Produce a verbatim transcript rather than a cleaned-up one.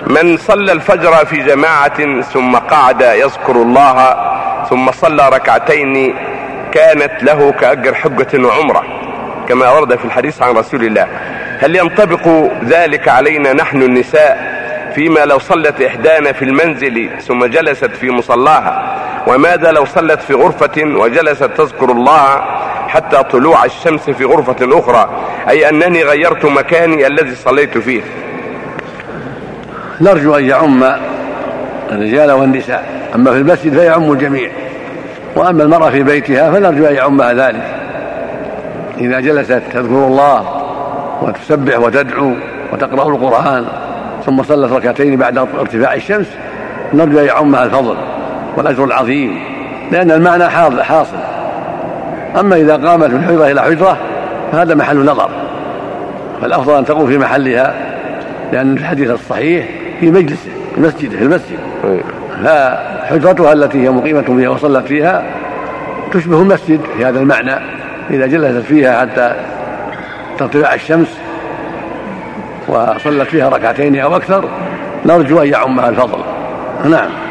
من صلى الفجر في جماعة ثم قعد يذكر الله ثم صلى ركعتين كانت له كأجر حجة وعمرة كما ورد في الحديث عن رسول الله، هل ينطبق ذلك علينا نحن النساء فيما لو صلت إحدانا في المنزل ثم جلست في مصلاها؟ وماذا لو صلت في غرفة وجلست تذكر الله حتى طلوع الشمس في غرفة أخرى، أي أنني غيرت مكاني الذي صليت فيه؟ نرجو أن يعم الرجال والنساء، أما في المسجد فيعم الجميع، وأما المرأة في بيتها فنرجو أن يعمها ذلك. إذا جلست تذكر الله وتسبح وتدعو وتقرأ القرآن ثم صلت ركعتين بعد ارتفاع الشمس نرجو أن يعمها الفضل والأجر العظيم، لأن المعنى حاصل. أما إذا قامت من حجرة إلى حجرة فهذا محل نظر، فالأفضل أن تقوم في محلها، لأن الحديث الصحيح في مجلسه في المسجد في المسجد فحجرتها التي هي مقيمة فيها وصلت فيها تشبه المسجد في هذا المعنى. إذا جلست فيها حتى ترتفع الشمس وصلت فيها ركعتين أو أكثر نرجو أن يعمها الفضل. نعم.